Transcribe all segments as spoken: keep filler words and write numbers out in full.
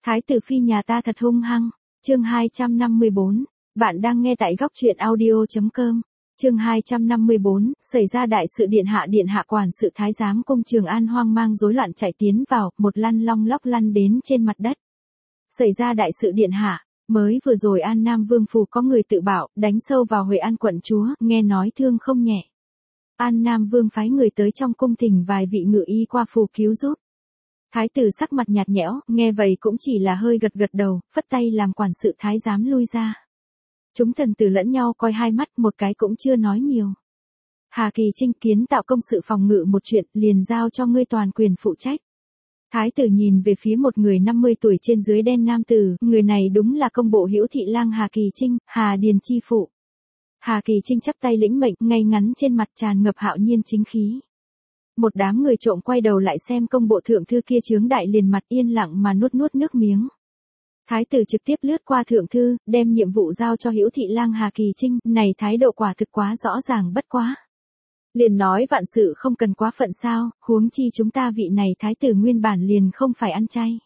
Thái tử phi nhà ta thật hung hăng. Chương hai trăm năm mươi bốn. Bạn đang nghe tại góc truyện audio chấm com. Chương hai trăm năm mươi bốn, xảy ra đại sự điện hạ điện hạ quản sự thái giám cung Trường An hoang mang rối loạn chạy tiến vào, một lăn long lóc lăn đến trên mặt đất. Xảy ra đại sự điện hạ, mới vừa rồi An Nam Vương phủ có người tự bảo, đánh sâu vào Huệ An quận chúa, nghe nói thương không nhẹ. An Nam Vương phái người tới trong cung thỉnh vài vị ngự y qua phủ cứu giúp. Thái tử sắc mặt nhạt nhẽo, nghe vậy cũng chỉ là hơi gật gật đầu, phất tay làm quản sự thái giám lui ra. Chúng thần tử lẫn nhau coi hai mắt, một cái cũng chưa nói nhiều. Hà Kỳ Trinh kiến tạo công sự phòng ngự một chuyện, liền giao cho ngươi toàn quyền phụ trách. Thái tử nhìn về phía một người năm mươi tuổi trên dưới đen nam tử, người này đúng là công bộ Hữu Thị Lang Hà Kỳ Trinh, Hà Điền chi phụ. Hà Kỳ Trinh chắp tay lĩnh mệnh, ngay ngắn trên mặt tràn ngập hạo nhiên chính khí. Một đám người trộm quay đầu lại xem công bộ thượng thư kia chướng đại liền mặt yên lặng mà nuốt nuốt nước miếng. Thái tử trực tiếp lướt qua thượng thư, đem nhiệm vụ giao cho Hữu Thị Lang Hà Kỳ Trinh, này thái độ quả thực quá rõ ràng bất quá. Liền nói vạn sự không cần quá phận sao, huống chi chúng ta vị này thái tử nguyên bản liền không phải ăn chay.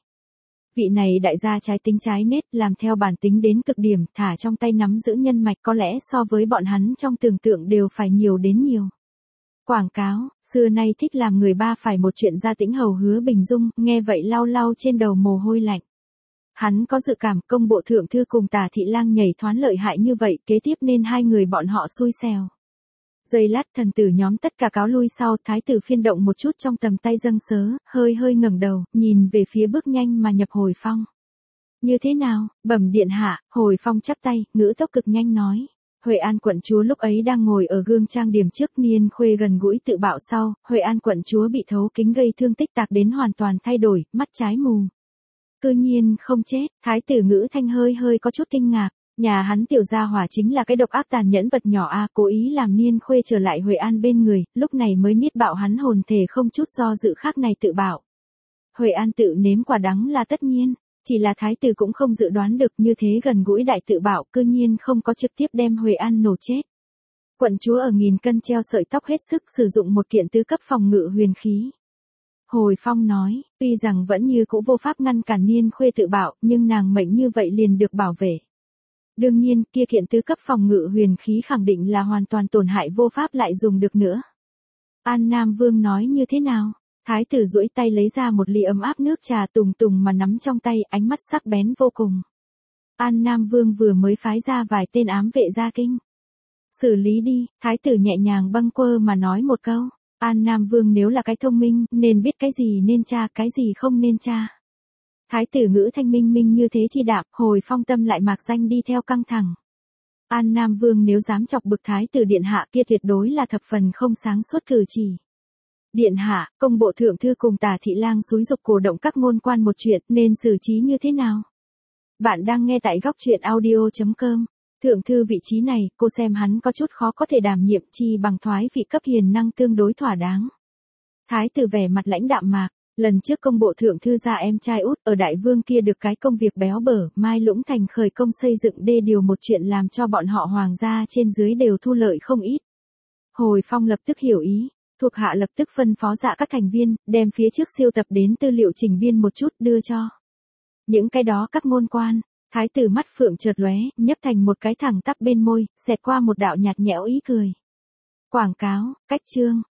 Vị này đại gia trái tính trái nết, làm theo bản tính đến cực điểm, thả trong tay nắm giữ nhân mạch có lẽ so với bọn hắn trong tưởng tượng đều phải nhiều đến nhiều. Quảng cáo, xưa nay thích làm người ba phải một chuyện gia tĩnh hầu Hứa Bình Dung, nghe vậy lau lau trên đầu mồ hôi lạnh. Hắn có dự cảm công bộ thượng thư cùng Tả Thị Lang nhảy thoán lợi hại như vậy, kế tiếp nên hai người bọn họ xui xẻo. Giây lát thần tử nhóm tất cả cáo lui sau, thái tử phiên động một chút trong tầm tay dâng sớ, hơi hơi ngẩng đầu, nhìn về phía bước nhanh mà nhập Hồi Phong. Như thế nào, bẩm điện hạ, Hồi Phong chắp tay, ngữ tốc cực nhanh nói. Huệ An quận chúa lúc ấy đang ngồi ở gương trang điểm trước, Niên Khuê gần gũi tự bạo sau, Huệ An quận chúa bị thấu kính gây thương tích tạc đến hoàn toàn thay đổi, mắt trái mù. Cư nhiên không chết, thái tử ngữ thanh hơi hơi có chút kinh ngạc. Nhà hắn tiểu gia hỏa chính là cái độc ác tàn nhẫn vật nhỏ a, cố ý làm Niên Khuê trở lại Huệ An bên người, lúc này mới niết bạo hắn hồn thể không chút do dự khác này tự bạo. Huệ An tự nếm quả đắng là tất nhiên, chỉ là thái tử cũng không dự đoán được như thế gần gũi đại tự bạo, cư nhiên không có trực tiếp đem Huệ An nổ chết. Quận chúa ở nghìn cân treo sợi tóc hết sức sử dụng một kiện tứ cấp phòng ngự huyền khí. Hồi Phong nói, tuy rằng vẫn như cũ vô pháp ngăn cản Niên Khuê tự bạo, nhưng nàng mệnh như vậy liền được bảo vệ. Đương nhiên, kia kiện tứ cấp phòng ngự huyền khí khẳng định là hoàn toàn tổn hại vô pháp lại dùng được nữa. An Nam Vương nói như thế nào? Thái tử duỗi tay lấy ra một ly ấm áp nước trà tùng tùng mà nắm trong tay, ánh mắt sắc bén vô cùng. An Nam Vương vừa mới phái ra vài tên ám vệ ra kinh. Xử lý đi, thái tử nhẹ nhàng bâng quơ mà nói một câu. An Nam Vương nếu là cái thông minh, nên biết cái gì nên tra, cái gì không nên tra. Thái tử ngữ thanh minh minh như thế chi đạm, Hồi Phong tâm lại mạc danh đi theo căng thẳng. An Nam Vương nếu dám chọc bực thái tử điện hạ kia tuyệt đối là thập phần không sáng suốt cử chỉ. Điện hạ, công bộ thượng thư cùng Tả Thị Lang xúi giục cổ động các ngôn quan một chuyện, nên xử trí như thế nào? Bạn đang nghe tại góc truyện audio chấm com. Thượng thư vị trí này, cô xem hắn có chút khó có thể đảm nhiệm, chi bằng thoái vị cấp hiền năng tương đối thỏa đáng. Thái tử vẻ mặt lãnh đạm mạc. Lần trước công bộ thượng thư gia em trai út ở Đại Vương kia được cái công việc béo bở, Mai Lũng Thành khởi công xây dựng đê điều một chuyện làm cho bọn họ hoàng gia trên dưới đều thu lợi không ít. Hồi Phong lập tức hiểu ý, thuộc hạ lập tức phân phó dạ các thành viên, đem phía trước siêu tập đến tư liệu chỉnh biên một chút đưa cho. Những cái đó các ngôn quan, thái tử mắt phượng chợt lóe, nhấp thành một cái thẳng tắp bên môi, xẹt qua một đạo nhạt nhẽo ý cười. Quảng cáo, cách chương,